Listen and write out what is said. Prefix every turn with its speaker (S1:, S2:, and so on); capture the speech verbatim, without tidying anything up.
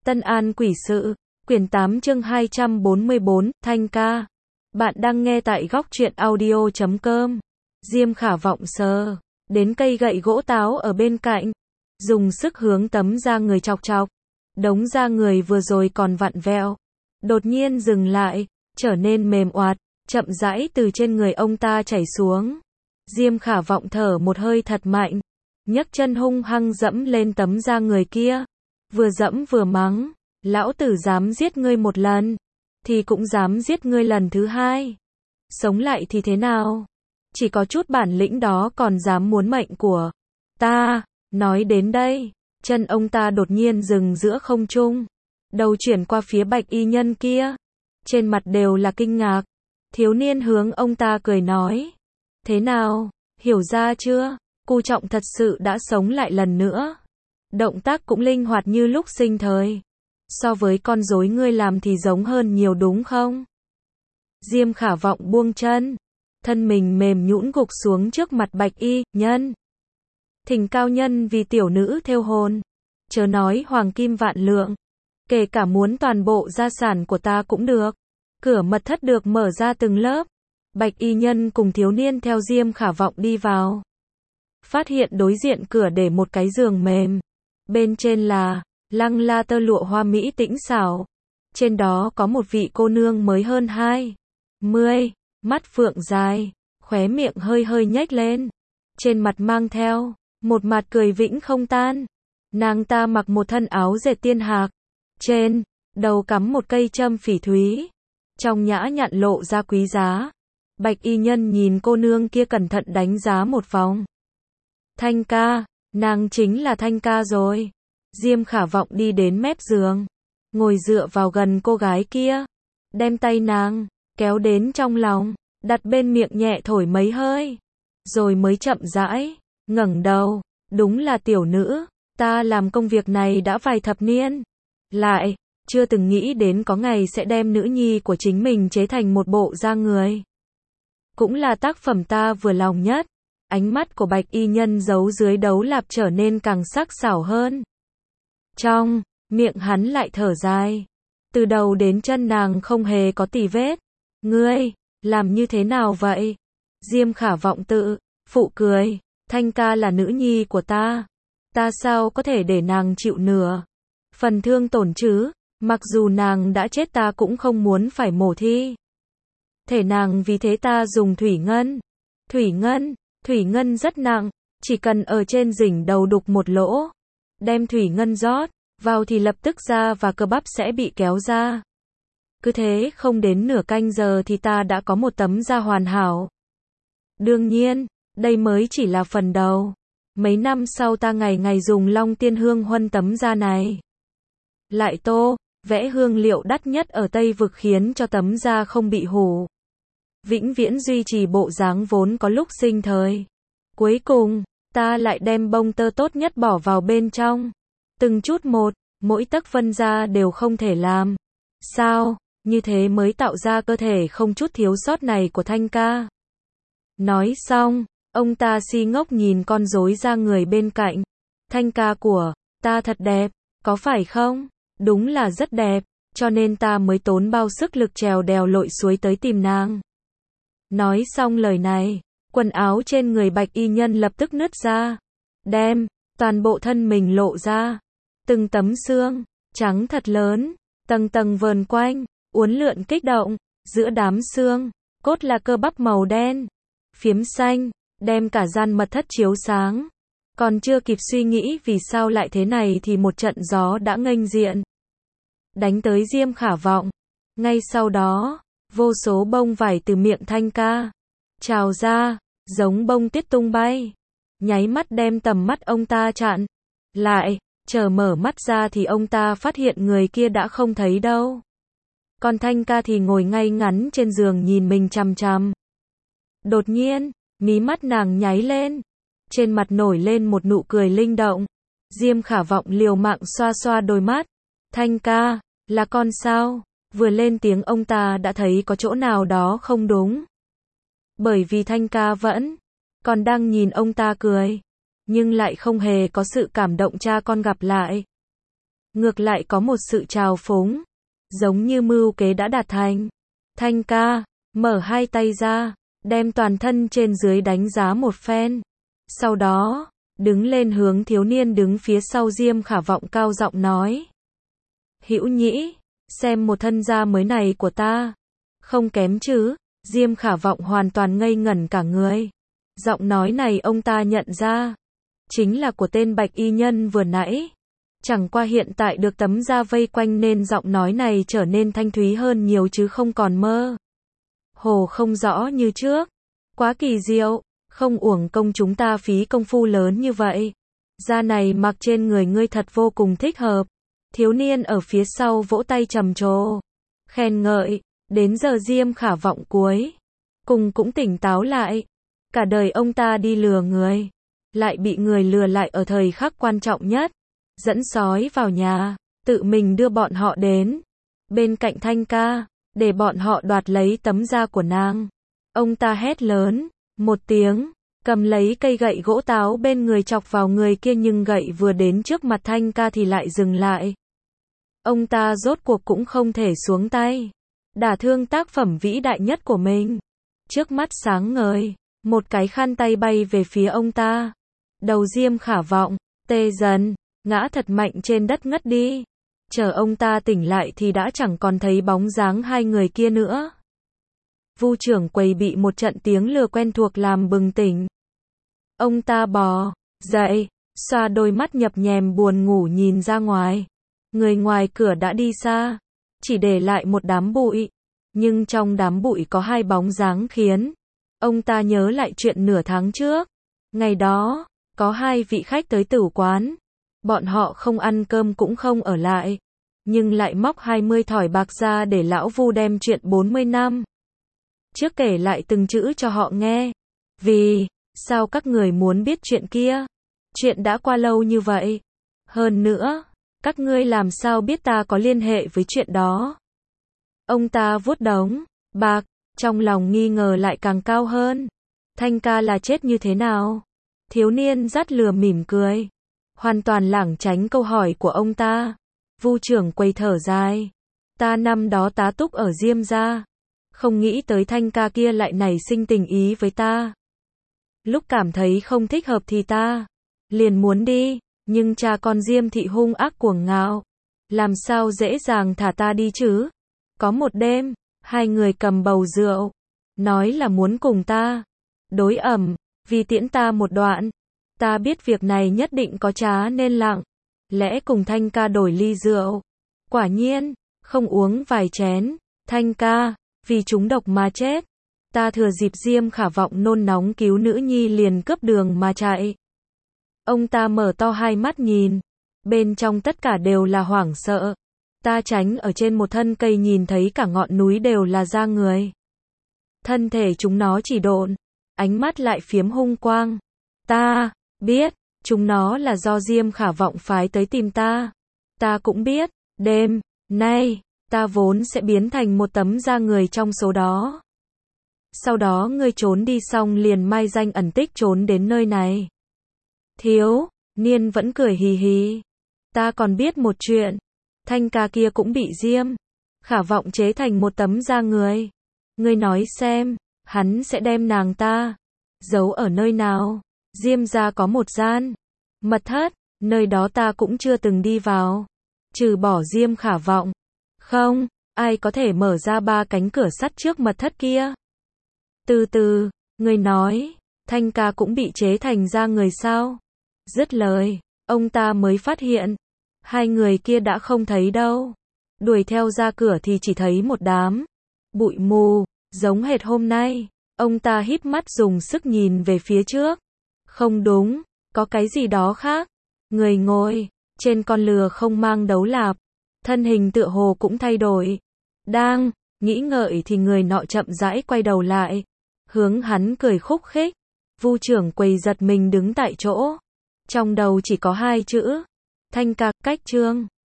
S1: Tân An Quỷ Sự, quyển tám chương hai trăm bốn mươi bốn, Thanh ca. Bạn đang nghe tại góc truyện audio chấm com. Diêm Khả Vọng sờ đến cây gậy gỗ táo ở bên cạnh, dùng sức hướng tấm da người chọc chọc. Đống da người vừa rồi còn vặn vẹo, đột nhiên dừng lại, trở nên mềm oạt, chậm rãi từ trên người ông ta chảy xuống. Diêm Khả Vọng thở một hơi thật mạnh, nhấc chân hung hăng dẫm lên tấm da người kia, vừa dẫm vừa mắng, lão tử dám giết ngươi một lần, thì cũng dám giết ngươi lần thứ hai. Sống lại thì thế nào? Chỉ có chút bản lĩnh đó còn dám muốn mệnh của ta. Nói đến đây, chân ông ta đột nhiên dừng giữa không trung, đầu chuyển qua phía bạch y nhân kia, trên mặt đều là kinh ngạc. Thiếu niên hướng ông ta cười nói, thế nào, hiểu ra chưa? Cu Trọng thật sự đã sống lại lần nữa. Động tác cũng linh hoạt như lúc sinh thời. So với con rối ngươi làm thì giống hơn nhiều đúng không? Diêm Khả Vọng buông chân, thân mình mềm nhũn gục xuống trước mặt bạch y nhân. Thỉnh cao nhân vì tiểu nữ thêu hồn, chớ nói hoàng kim vạn lượng, kể cả muốn toàn bộ gia sản của ta cũng được. Cửa mật thất được mở ra từng lớp. Bạch y nhân cùng thiếu niên theo Diêm Khả Vọng đi vào. Phát hiện đối diện cửa để một cái giường mềm. Bên trên là lăng la tơ lụa hoa mỹ tĩnh xảo. Trên đó có một vị cô nương mới hơn hai mươi, mắt phượng dài, khóe miệng hơi hơi nhếch lên. Trên mặt mang theo một mặt cười vĩnh không tan. Nàng ta mặc một thân áo dệt tiên hạc, trên đầu cắm một cây châm phỉ thúy, trong nhã nhặn lộ ra quý giá. Bạch y nhân nhìn cô nương kia cẩn thận đánh giá một vòng. Thanh ca, nàng chính là Thanh ca rồi. Diêm Khả Vọng đi đến mép giường, ngồi dựa vào gần cô gái kia, đem tay nàng kéo đến trong lòng, đặt bên miệng nhẹ thổi mấy hơi, rồi mới chậm rãi ngẩng đầu. Đúng là tiểu nữ, ta làm công việc này đã vài thập niên, lại chưa từng nghĩ đến có ngày sẽ đem nữ nhi của chính mình chế thành một bộ da người. Cũng là tác phẩm ta vừa lòng nhất. Ánh mắt của bạch y nhân giấu dưới đấu lạp trở nên càng sắc sảo hơn. Trong miệng hắn lại thở dài. Từ đầu đến chân nàng không hề có tì vết. Ngươi, làm như thế nào vậy? Diêm Khả Vọng tự phụ cười. Thanh ca là nữ nhi của ta. Ta sao có thể để nàng chịu nửa phần thương tổn chứ? Mặc dù nàng đã chết ta cũng không muốn phải mổ thi thể nàng, vì thế ta dùng thủy ngân. Thủy ngân, thủy ngân rất nặng, chỉ cần ở trên đỉnh đầu đục một lỗ, đem thủy ngân rót vào thì lập tức da và cơ bắp sẽ bị kéo ra. Cứ thế không đến nửa canh giờ thì ta đã có một tấm da hoàn hảo. Đương nhiên, đây mới chỉ là phần đầu. Mấy năm sau ta ngày ngày dùng Long Tiên Hương huân tấm da này, lại tô vẽ hương liệu đắt nhất ở Tây Vực khiến cho tấm da không bị hủ, vĩnh viễn duy trì bộ dáng vốn có lúc sinh thời. Cuối cùng, ta lại đem bông tơ tốt nhất bỏ vào bên trong. Từng chút một, mỗi tấc vân da đều không thể làm sao, như thế mới tạo ra cơ thể không chút thiếu sót này của Thanh ca. Nói xong, ông ta si ngốc nhìn con rối da người bên cạnh. Thanh ca của ta thật đẹp, có phải không? Đúng là rất đẹp, cho nên ta mới tốn bao sức lực trèo đèo lội suối tới tìm nàng. Nói xong lời này, quần áo trên người bạch y nhân lập tức nứt ra, đem toàn bộ thân mình lộ ra. Từng tấm xương trắng thật lớn, tầng tầng vờn quanh, uốn lượn kích động. Giữa đám xương cốt là cơ bắp màu đen, phiếm xanh, đem cả gian mật thất chiếu sáng. Còn chưa kịp suy nghĩ vì sao lại thế này thì một trận gió đã nghênh diện, đánh tới Diêm Khả Vọng. Ngay sau đó, vô số bông vải từ miệng Thanh ca trào ra, giống bông tuyết tung bay, nháy mắt đem tầm mắt ông ta chặn lại. Chờ mở mắt ra thì ông ta phát hiện người kia đã không thấy đâu. Còn Thanh ca thì ngồi ngay ngắn trên giường nhìn mình chằm chằm. Đột nhiên, mí mắt nàng nháy lên, trên mặt nổi lên một nụ cười linh động. Diêm Khả Vọng liều mạng xoa xoa đôi mắt. Thanh ca, là con sao? Vừa lên tiếng ông ta đã thấy có chỗ nào đó không đúng. Bởi vì Thanh ca vẫn còn đang nhìn ông ta cười, nhưng lại không hề có sự cảm động cha con gặp lại. ngược lại có một sự trào phúng, giống như mưu kế đã đạt thành. Thanh ca, mở hai tay ra, đem toàn thân trên dưới đánh giá một phen. Sau đó, đứng lên hướng thiếu niên đứng phía sau Diêm Khả Vọng cao giọng nói. Hữu Nhĩ, xem một thân da mới này của ta. Không kém chứ, Diêm Khả Vọng hoàn toàn ngây ngẩn cả người. Giọng nói này ông ta nhận ra, chính là của tên bạch y nhân vừa nãy. Chẳng qua hiện tại được tấm da vây quanh nên giọng nói này trở nên thanh thúy hơn nhiều chứ không còn mơ hồ không rõ như trước. Quá kỳ diệu, không uổng công chúng ta phí công phu lớn như vậy. Da này mặc trên người ngươi thật vô cùng thích hợp. Thiếu niên ở phía sau vỗ tay trầm trồ, khen ngợi. Đến giờ Diêm Khả Vọng cuối cùng cũng tỉnh táo lại. Cả đời ông ta đi lừa người, lại bị người lừa lại ở thời khắc quan trọng nhất. Dẫn sói vào nhà, tự mình đưa bọn họ đến bên cạnh Thanh ca, để bọn họ đoạt lấy tấm da của nàng. Ông ta hét lớn một tiếng, cầm lấy cây gậy gỗ táo bên người chọc vào người kia, nhưng gậy vừa đến trước mặt Thanh ca thì lại dừng lại. Ông ta rốt cuộc cũng không thể xuống tay, đả thương tác phẩm vĩ đại nhất của mình. Trước mắt sáng ngời, một cái khăn tay bay về phía ông ta. Đầu Diêm Khả Vọng tê dần, ngã thật mạnh trên đất ngất đi. Chờ ông ta tỉnh lại thì đã chẳng còn thấy bóng dáng hai người kia nữa. Vu trưởng quầy bị một trận tiếng lừa quen thuộc làm bừng tỉnh. Ông ta bò dậy, xoa đôi mắt nhập nhèm buồn ngủ nhìn ra ngoài. Người ngoài cửa đã đi xa, chỉ để lại một đám bụi. Nhưng trong đám bụi có hai bóng dáng khiến ông ta nhớ lại chuyện nửa tháng trước. Ngày đó, có hai vị khách tới tửu quán. Bọn họ không ăn cơm cũng không ở lại, nhưng lại móc hai mươi thỏi bạc ra để lão Vu đem chuyện bốn mươi năm trước kể lại từng chữ cho họ nghe. Vì sao các người muốn biết chuyện kia? Chuyện đã qua lâu như vậy. Hơn nữa, các ngươi làm sao biết ta có liên hệ với chuyện đó? Ông ta vuốt đống bạc, trong lòng nghi ngờ lại càng cao hơn. Thanh ca là chết như thế nào? Thiếu niên dắt lừa mỉm cười, hoàn toàn lảng tránh câu hỏi của ông ta. Vu trưởng quầy thở dài. Ta năm đó tá túc ở Diêm gia, không nghĩ tới Thanh ca kia lại nảy sinh tình ý với ta. Lúc cảm thấy không thích hợp thì ta liền muốn đi, nhưng cha con Diêm thị hung ác cuồng ngạo, làm sao dễ dàng thả ta đi chứ? Có một đêm, hai người cầm bầu rượu, nói là muốn cùng ta đối ẩm, vì tiễn ta một đoạn. Ta biết việc này nhất định có trá nên lặng lẽ cùng Thanh ca đổi ly rượu. Quả nhiên, không uống vài chén, Thanh ca vì trúng độc mà chết. Ta thừa dịp Diêm Khả Vọng nôn nóng cứu nữ nhi liền cướp đường mà chạy. Ông ta mở to hai mắt nhìn, bên trong tất cả đều là hoảng sợ. Ta tránh ở trên một thân cây nhìn thấy cả ngọn núi đều là da người. Thân thể chúng nó chỉ độn, ánh mắt lại phiếm hung quang. Ta biết, chúng nó là do Diêm Khả Vọng phái tới tìm ta. Ta cũng biết, đêm nay, ta vốn sẽ biến thành một tấm da người trong số đó. Sau đó ngươi trốn đi xong liền mai danh ẩn tích trốn đến nơi này. Thiếu niên vẫn cười hì hì. Ta còn biết một chuyện. Thanh ca kia cũng bị Diêm Khả Vọng chế thành một tấm da người. Ngươi nói xem, hắn sẽ đem nàng ta giấu ở nơi nào? Diêm gia có một gian mật thất, nơi đó ta cũng chưa từng đi vào. Trừ bỏ Diêm Khả Vọng, không ai có thể mở ra ba cánh cửa sắt trước mật thất kia. Từ từ, người nói, Thanh ca cũng bị chế thành da người sao? Dứt lời, ông ta mới phát hiện, hai người kia đã không thấy đâu. Đuổi theo ra cửa thì chỉ thấy một đám bụi mù, giống hệt hôm nay. Ông ta híp mắt dùng sức nhìn về phía trước. Không đúng, có cái gì đó khác. Người ngồi trên con lừa không mang đấu lạp, thân hình tựa hồ cũng thay đổi. Đang nghĩ ngợi thì người nọ chậm rãi quay đầu lại, hướng hắn cười khúc khích. Vu trưởng quầy giật mình đứng tại chỗ, trong đầu chỉ có hai chữ: Thanh ca. Cách chương